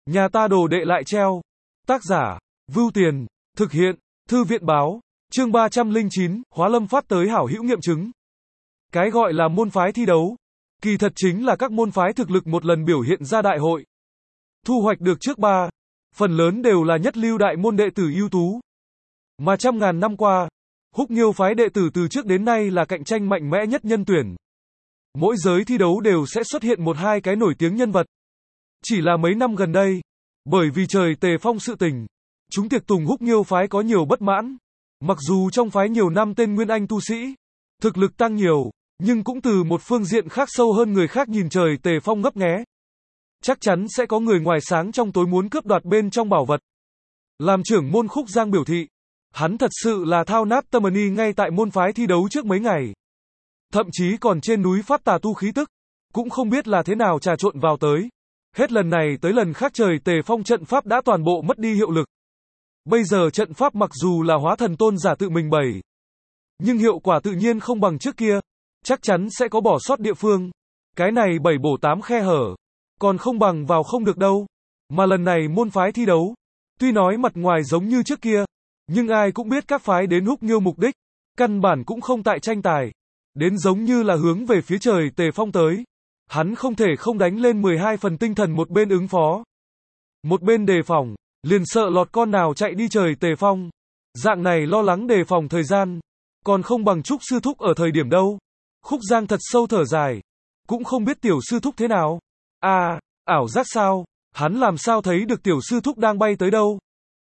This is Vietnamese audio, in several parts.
Nhà ta đồ đệ lại treo. Tác giả, Vưu Tiền, thực hiện, Thư viện báo, chương 309, Hóa Lâm phát tới hảo hữu nghiệm chứng. Cái gọi là môn phái thi đấu, kỳ thật chính là các môn phái thực lực một lần biểu hiện ra đại hội. Thu hoạch được trước ba, phần lớn đều là nhất lưu đại môn đệ tử ưu tú. Mà trăm ngàn năm qua, Húc Nghiêu phái đệ tử từ trước đến nay là cạnh tranh mạnh mẽ nhất nhân tuyển. Mỗi giới thi đấu đều sẽ xuất hiện một hai cái nổi tiếng nhân vật. Chỉ là mấy năm gần đây, bởi vì trời Tề Phong sự tình, chúng tiệc tùng Húc Nghiêu phái có nhiều bất mãn. Mặc dù trong phái nhiều năm tên nguyên anh tu sĩ, thực lực tăng nhiều, nhưng cũng từ một phương diện khác sâu hơn người khác nhìn trời Tề Phong ngấp nghé. Chắc chắn sẽ có người ngoài sáng trong tối muốn cướp đoạt bên trong bảo vật. Làm trưởng môn Khúc Giang biểu thị, hắn thật sự là thao nát tâm ni ngay tại môn phái thi đấu trước mấy ngày. Thậm chí còn trên núi phát tà tu khí tức, cũng không biết là thế nào trà trộn vào tới. Hết lần này tới lần khác trời Tề Phong trận pháp đã toàn bộ mất đi hiệu lực. Bây giờ trận pháp mặc dù là Hóa Thần tôn giả tự mình bày, nhưng hiệu quả tự nhiên không bằng trước kia, chắc chắn sẽ có bỏ sót địa phương. Cái này 7 bổ 8 khe hở, còn không bằng vào không được đâu. Mà lần này môn phái thi đấu, tuy nói mặt ngoài giống như trước kia, nhưng ai cũng biết các phái đến Húc Nghiêu mục đích, căn bản cũng không tại tranh tài, đến giống như là hướng về phía trời Tề Phong tới. Hắn không thể không đánh lên 12 phần tinh thần, một bên ứng phó, một bên đề phòng, liền sợ lọt con nào chạy đi trời Tề Phong. Dạng này lo lắng đề phòng thời gian, còn không bằng Trúc sư thúc ở thời điểm đâu. Khúc Giang thật sâu thở dài, cũng không biết tiểu sư thúc thế nào. Ảo giác sao? Hắn làm sao thấy được tiểu sư thúc đang bay tới đâu?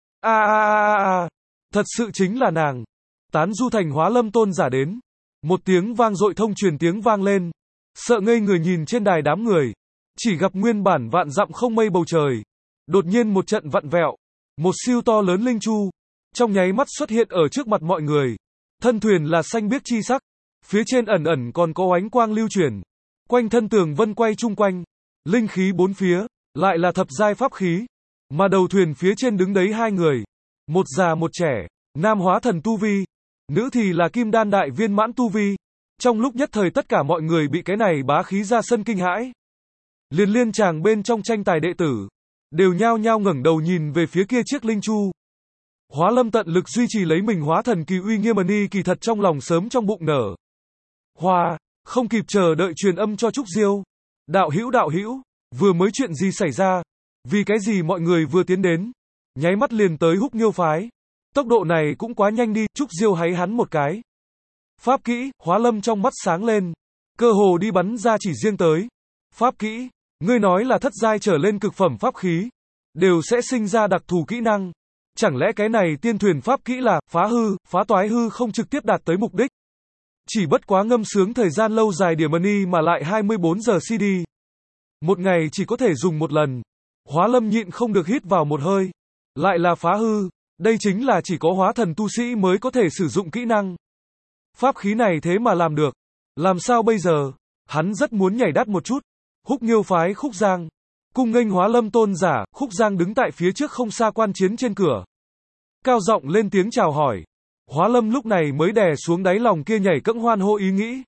Thật sự chính là nàng. Tán Du Thành Hóa Lâm tôn giả đến. Một tiếng vang dội thông truyền tiếng vang lên, sợ ngây người nhìn trên đài đám người, chỉ gặp nguyên bản vạn dặm không mây bầu trời, đột nhiên một trận vặn vẹo, một siêu to lớn linh chu, trong nháy mắt xuất hiện ở trước mặt mọi người. Thân thuyền là xanh biếc chi sắc, phía trên ẩn ẩn còn có ánh quang lưu chuyển, quanh thân tường vân quay chung quanh, linh khí bốn phía, lại là thập giai pháp khí, mà đầu thuyền phía trên đứng đấy hai người, một già một trẻ, nam hóa thần tu vi, nữ thì là kim đan đại viên mãn tu vi. Trong lúc nhất thời tất cả mọi người bị cái này bá khí ra sân kinh hãi. Liên chàng bên trong tranh tài đệ tử, đều nhao nhao ngẩng đầu nhìn về phía kia chiếc linh chu. Hóa Lâm tận lực duy trì lấy mình hóa thần kỳ uy nghiêm ni, kỳ thật trong lòng sớm trong bụng nở hoa, không kịp chờ đợi truyền âm cho Trúc Diêu. Đạo hữu, vừa mới chuyện gì xảy ra? Vì cái gì mọi người vừa tiến đến, nháy mắt liền tới Húc Nghiêu phái? Tốc độ này cũng quá nhanh đi. Trúc Diêu háy hắn một cái. Pháp kỹ, Hóa Lâm trong mắt sáng lên, cơ hồ đi bắn ra chỉ riêng tới. Pháp kỹ, ngươi nói là thất giai trở lên cực phẩm pháp khí, đều sẽ sinh ra đặc thù kỹ năng. Chẳng lẽ cái này tiên thuyền pháp kỹ là phá hư, phá toái hư không trực tiếp đạt tới mục đích? Chỉ bất quá ngâm sướng thời gian lâu dài điểm money mà lại 24 giờ CD. Một ngày chỉ có thể dùng một lần. Hóa Lâm nhịn không được hít vào một hơi. Lại là phá hư, đây chính là chỉ có hóa thần tu sĩ mới có thể sử dụng kỹ năng. Pháp khí này thế mà làm được. Làm sao bây giờ? Hắn rất muốn nhảy đắt một chút. Húc Nghiêu phái Khúc Giang, cung nghênh Hóa Lâm tôn giả. Khúc Giang đứng tại phía trước không xa quan chiến trên cửa, cao giọng lên tiếng chào hỏi. Hóa Lâm lúc này mới đè xuống đáy lòng kia nhảy cẫng hoan hô ý nghĩ.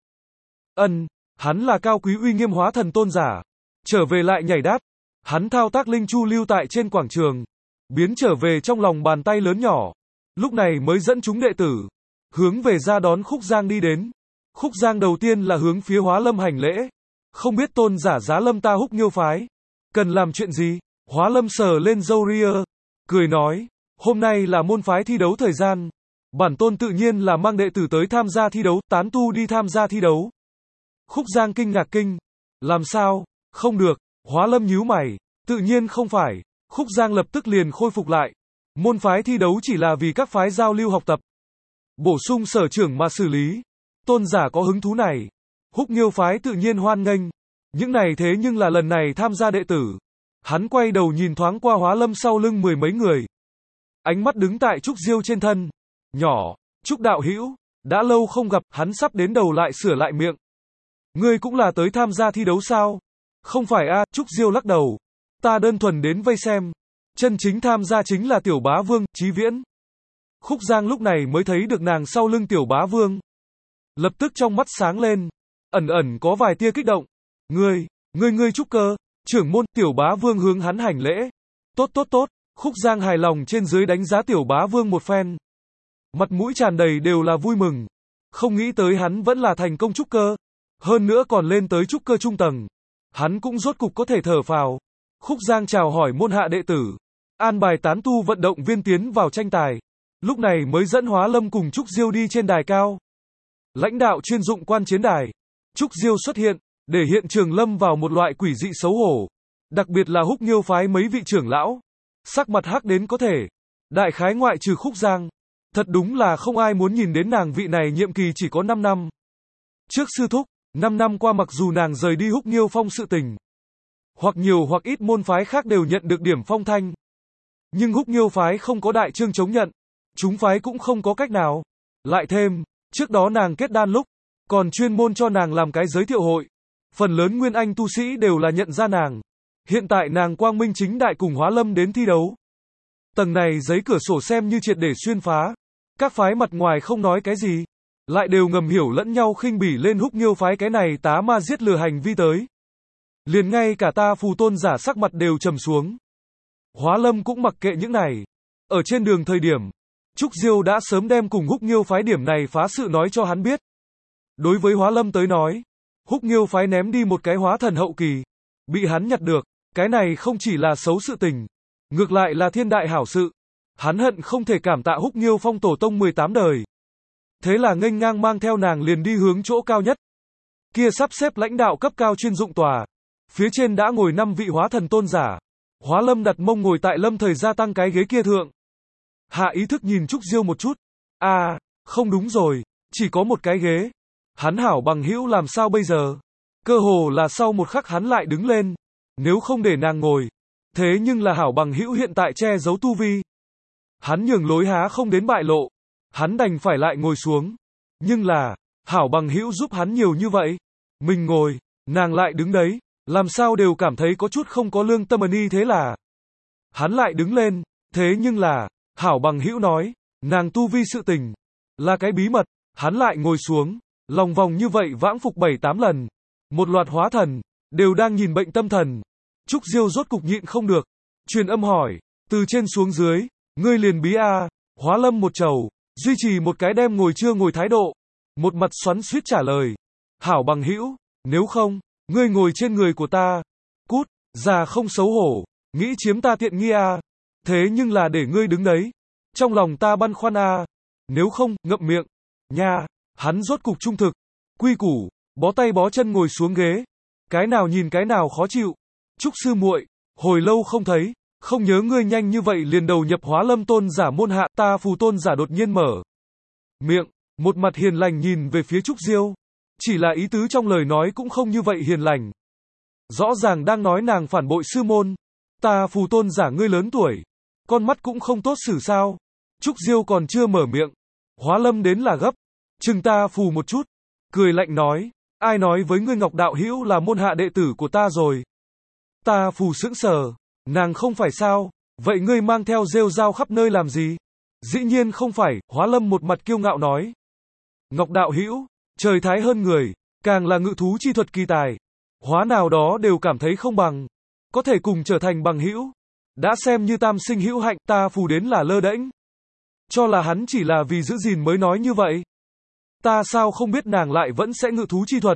Hắn là cao quý uy nghiêm hóa thần tôn giả, trở về lại nhảy đát. Hắn thao tác linh chu lưu tại trên quảng trường, biến trở về trong lòng bàn tay lớn nhỏ. Lúc này mới dẫn chúng đệ tử hướng về ra đón Khúc Giang đi đến. Khúc Giang đầu tiên là hướng phía Hóa Lâm hành lễ. Không biết tôn giả giá lâm ta Húc Nghiêu phái cần làm chuyện gì? Hóa Lâm sờ lên râu ria, cười nói, hôm nay là môn phái thi đấu thời gian, bản tôn tự nhiên là mang đệ tử tới tham gia thi đấu, tán tu đi tham gia thi đấu. Khúc Giang kinh ngạc kinh, làm sao? Không được. Hóa Lâm nhíu mày, tự nhiên không phải. Khúc Giang lập tức liền khôi phục lại. Môn phái thi đấu chỉ là vì các phái giao lưu học tập, bổ sung sở trường mà xử lý. Tôn giả có hứng thú này, Húc Nghiêu phái tự nhiên hoan nghênh. Những này thế nhưng là lần này tham gia đệ tử. Hắn quay đầu nhìn thoáng qua Hóa Lâm sau lưng mười mấy người, ánh mắt đứng tại Trúc Diêu trên thân. Nhỏ, Trúc đạo hữu, đã lâu không gặp. Hắn sắp đến đầu lại sửa lại miệng. Ngươi cũng là tới tham gia thi đấu sao? Không phải Trúc Diêu lắc đầu. Ta đơn thuần đến vây xem. Chân chính tham gia chính là Tiểu Bá Vương, Chí Viễn. Khúc Giang lúc này mới thấy được nàng sau lưng Tiểu Bá Vương. Lập tức trong mắt sáng lên, ẩn ẩn có vài tia kích động. Ngươi trúc cơ, trưởng môn. Tiểu Bá Vương hướng hắn hành lễ. Tốt tốt tốt, Khúc Giang hài lòng trên dưới đánh giá Tiểu Bá Vương một phen. Mặt mũi tràn đầy đều là vui mừng. Không nghĩ tới hắn vẫn là thành công trúc cơ. Hơn nữa còn lên tới trúc cơ trung tầng. Hắn cũng rốt cục có thể thở phào. Khúc Giang chào hỏi môn hạ đệ tử. An bài tán tu vận động viên tiến vào tranh tài. Lúc này mới dẫn Hóa Lâm cùng Trúc Diêu đi trên đài cao. Lãnh đạo chuyên dụng quan chiến đài. Trúc Diêu xuất hiện, để hiện trường lâm vào một loại quỷ dị xấu hổ. Đặc biệt là Húc Nghiêu phái mấy vị trưởng lão. Sắc mặt hắc đến có thể. Đại khái ngoại trừ Khúc Giang. Thật đúng là không ai muốn nhìn đến nàng, vị này nhiệm kỳ chỉ có 5 năm. Trước sư thúc, 5 năm qua mặc dù nàng rời đi Húc Nghiêu phong sự tình. Hoặc nhiều hoặc ít môn phái khác đều nhận được điểm phong thanh. Nhưng Húc Nghiêu phái không có đại chương chống nhận. Chúng phái cũng không có cách nào. Lại thêm, trước đó nàng kết đan lúc, còn chuyên môn cho nàng làm cái giới thiệu hội. Phần lớn nguyên anh tu sĩ đều là nhận ra nàng. Hiện tại nàng quang minh chính đại cùng Hóa Lâm đến thi đấu. Tầng này giấy cửa sổ xem như triệt để xuyên phá. Các phái mặt ngoài không nói cái gì, lại đều ngầm hiểu lẫn nhau khinh bỉ lên Húc Nghiêu phái cái này tá ma giết lừa hành vi tới. Liền ngay cả Ta Phù tôn giả sắc mặt đều trầm xuống. Hóa Lâm cũng mặc kệ những này. Ở trên đường thời điểm, Trúc Diêu đã sớm đem cùng Húc Nghiêu phái điểm này phá sự nói cho hắn biết. Đối với Hóa Lâm tới nói, Húc Nghiêu phái ném đi một cái hóa thần hậu kỳ, bị hắn nhặt được, cái này không chỉ là xấu sự tình, ngược lại là thiên đại hảo sự. Hắn hận không thể cảm tạ Húc Nghiêu phong tổ tông 18 đời. Thế là nghênh ngang mang theo nàng liền đi hướng chỗ cao nhất. Kia sắp xếp lãnh đạo cấp cao chuyên dụng tòa. Phía trên đã ngồi 5 vị hóa thần tôn giả. Hóa Lâm đặt mông ngồi tại lâm thời gia tăng cái ghế kia thượng. Hạ ý thức nhìn Trúc Diêu một chút. Không đúng rồi, chỉ có một cái ghế. Hắn hảo bằng hữu làm sao bây giờ? Cơ hồ là sau một khắc hắn lại đứng lên. Nếu không để nàng ngồi. Thế nhưng là hảo bằng hữu hiện tại che giấu tu vi. Hắn nhường lối há không đến bại lộ. Hắn đành phải lại ngồi xuống. Nhưng là, hảo bằng hữu giúp hắn nhiều như vậy. Mình ngồi, nàng lại đứng đấy. Làm sao đều cảm thấy có chút không có lương tâm y, thế là. Hắn lại đứng lên. Thế nhưng là, hảo bằng hữu nói, nàng tu vi sự tình. Là cái bí mật. Hắn lại ngồi xuống. Lòng vòng như vậy vãng phục 7-8 lần. Một loạt hóa thần. Đều đang nhìn bệnh tâm thần. Trúc Diêu rốt cục nhịn không được. Truyền âm hỏi. Từ trên xuống dưới. Ngươi liền bí Hóa Lâm một trầu, duy trì một cái đem ngồi chưa ngồi thái độ. Một mặt xoắn xuýt trả lời. Hảo bằng hữu, nếu không, ngươi ngồi trên người của ta. Cút, già không xấu hổ, nghĩ chiếm ta tiện nghi Thế nhưng là để ngươi đứng đấy. Trong lòng ta băn khoăn Nếu không, ngậm miệng. Nha, hắn rốt cục trung thực. Quy củ, bó tay bó chân ngồi xuống ghế. Cái nào nhìn cái nào khó chịu. Trúc sư muội, hồi lâu không thấy. Không nhớ ngươi nhanh như vậy liền đầu nhập Hóa Lâm tôn giả môn hạ. Ta Phù tôn giả đột nhiên mở miệng, một mặt hiền lành nhìn về phía Trúc Diêu. Chỉ là ý tứ trong lời nói cũng không như vậy hiền lành. Rõ ràng đang nói nàng phản bội sư môn. Ta Phù tôn giả ngươi lớn tuổi, con mắt cũng không tốt xử sao. Trúc Diêu còn chưa mở miệng, Hóa Lâm đến là gấp, chừng Ta Phù một chút, cười lạnh nói, ai nói với ngươi Ngọc đạo hữu là môn hạ đệ tử của ta rồi. Ta Phù sững sờ. Nàng không phải sao, vậy ngươi mang theo rêu rao khắp nơi làm gì? Dĩ nhiên không phải, Hóa Lâm một mặt kiêu ngạo nói. Ngọc đạo hữu, trời thái hơn người, càng là ngự thú chi thuật kỳ tài. Hóa nào đó đều cảm thấy không bằng. Có thể cùng trở thành bằng hữu. Đã xem như tam sinh hữu hạnh, Ta Phù đến là lơ đễnh. Cho là hắn chỉ là vì giữ gìn mới nói như vậy. Ta sao không biết nàng lại vẫn sẽ ngự thú chi thuật.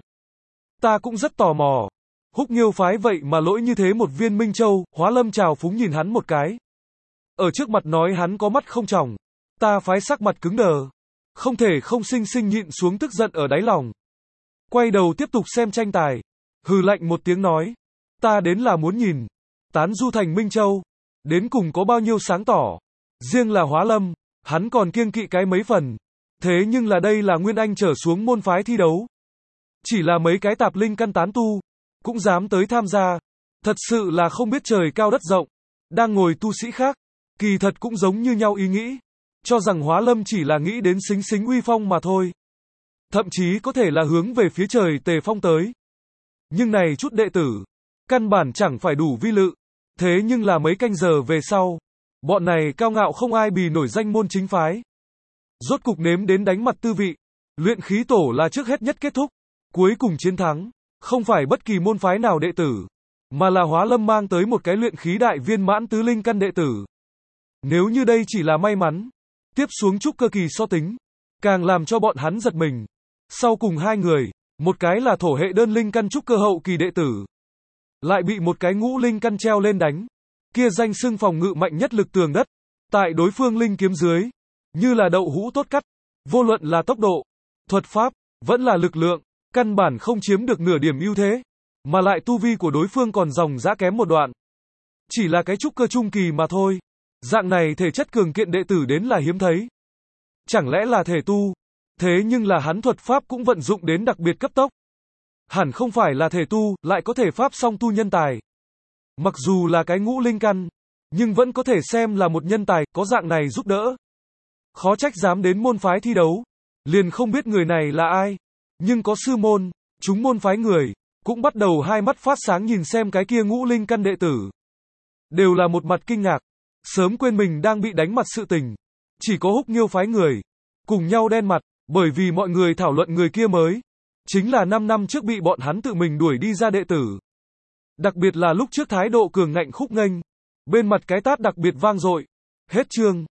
Ta cũng rất tò mò. Húc Nghiêu phái vậy mà lỗi như thế một viên Minh Châu. Hóa Lâm trào phúng nhìn hắn một cái. Ở trước mặt nói hắn có mắt không tròng. Ta phái sắc mặt cứng đờ. Không thể không sinh sinh nhịn xuống tức giận ở đáy lòng. Quay đầu tiếp tục xem tranh tài. Hừ lạnh một tiếng nói. Ta đến là muốn nhìn. Tán du thành Minh Châu. Đến cùng có bao nhiêu sáng tỏ. Riêng là Hóa Lâm. Hắn còn kiêng kỵ cái mấy phần. Thế nhưng là đây là Nguyên Anh trở xuống môn phái thi đấu. Chỉ là mấy cái tạp linh căn tán tu. Cũng dám tới tham gia. Thật sự là không biết trời cao đất rộng. Đang ngồi tu sĩ khác. Kỳ thật cũng giống như nhau ý nghĩ. Cho rằng Hóa Lâm chỉ là nghĩ đến xính xính uy phong mà thôi. Thậm chí có thể là hướng về phía trời tề phong tới. Nhưng này chút đệ tử. Căn bản chẳng phải đủ vi lự. Thế nhưng là mấy canh giờ về sau. Bọn này cao ngạo không ai bì nổi danh môn chính phái. Rốt cục nếm đến đánh mặt tư vị. Luyện khí tổ là trước hết nhất kết thúc. Cuối cùng chiến thắng. Không phải bất kỳ môn phái nào đệ tử, mà là Hóa Lâm mang tới một cái luyện khí đại viên mãn tứ linh căn đệ tử. Nếu như đây chỉ là may mắn, tiếp xuống trúc cơ kỳ so tính, càng làm cho bọn hắn giật mình. Sau cùng hai người, một cái là thổ hệ đơn linh căn trúc cơ hậu kỳ đệ tử, lại bị một cái ngũ linh căn treo lên đánh. Kia danh xưng phòng ngự mạnh nhất lực tường đất, tại đối phương linh kiếm dưới, như là đậu hũ tốt cắt, vô luận là tốc độ, thuật pháp, vẫn là lực lượng, căn bản không chiếm được nửa điểm ưu thế, mà lại tu vi của đối phương còn dòng dã kém một đoạn. Chỉ là cái trúc cơ trung kỳ mà thôi. Dạng này thể chất cường kiện đệ tử đến là hiếm thấy. Chẳng lẽ là thể tu? Thế nhưng là hắn thuật pháp cũng vận dụng đến đặc biệt cấp tốc. Hẳn không phải là thể tu, lại có thể pháp song tu nhân tài. Mặc dù là cái ngũ linh căn, nhưng vẫn có thể xem là một nhân tài, có dạng này giúp đỡ. Khó trách dám đến môn phái thi đấu. Liền không biết người này là ai. Nhưng có sư môn, chúng môn phái người, cũng bắt đầu hai mắt phát sáng nhìn xem cái kia ngũ linh căn đệ tử. Đều là một mặt kinh ngạc. Sớm quên mình đang bị đánh mặt sự tình. Chỉ có Húc Nghiêu phái người, cùng nhau đen mặt, bởi vì mọi người thảo luận người kia mới. Chính là 5 năm trước bị bọn hắn tự mình đuổi đi ra đệ tử. Đặc biệt là lúc trước thái độ cường ngạnh khúc nghênh. Bên mặt cái tát đặc biệt vang dội. Hết chương.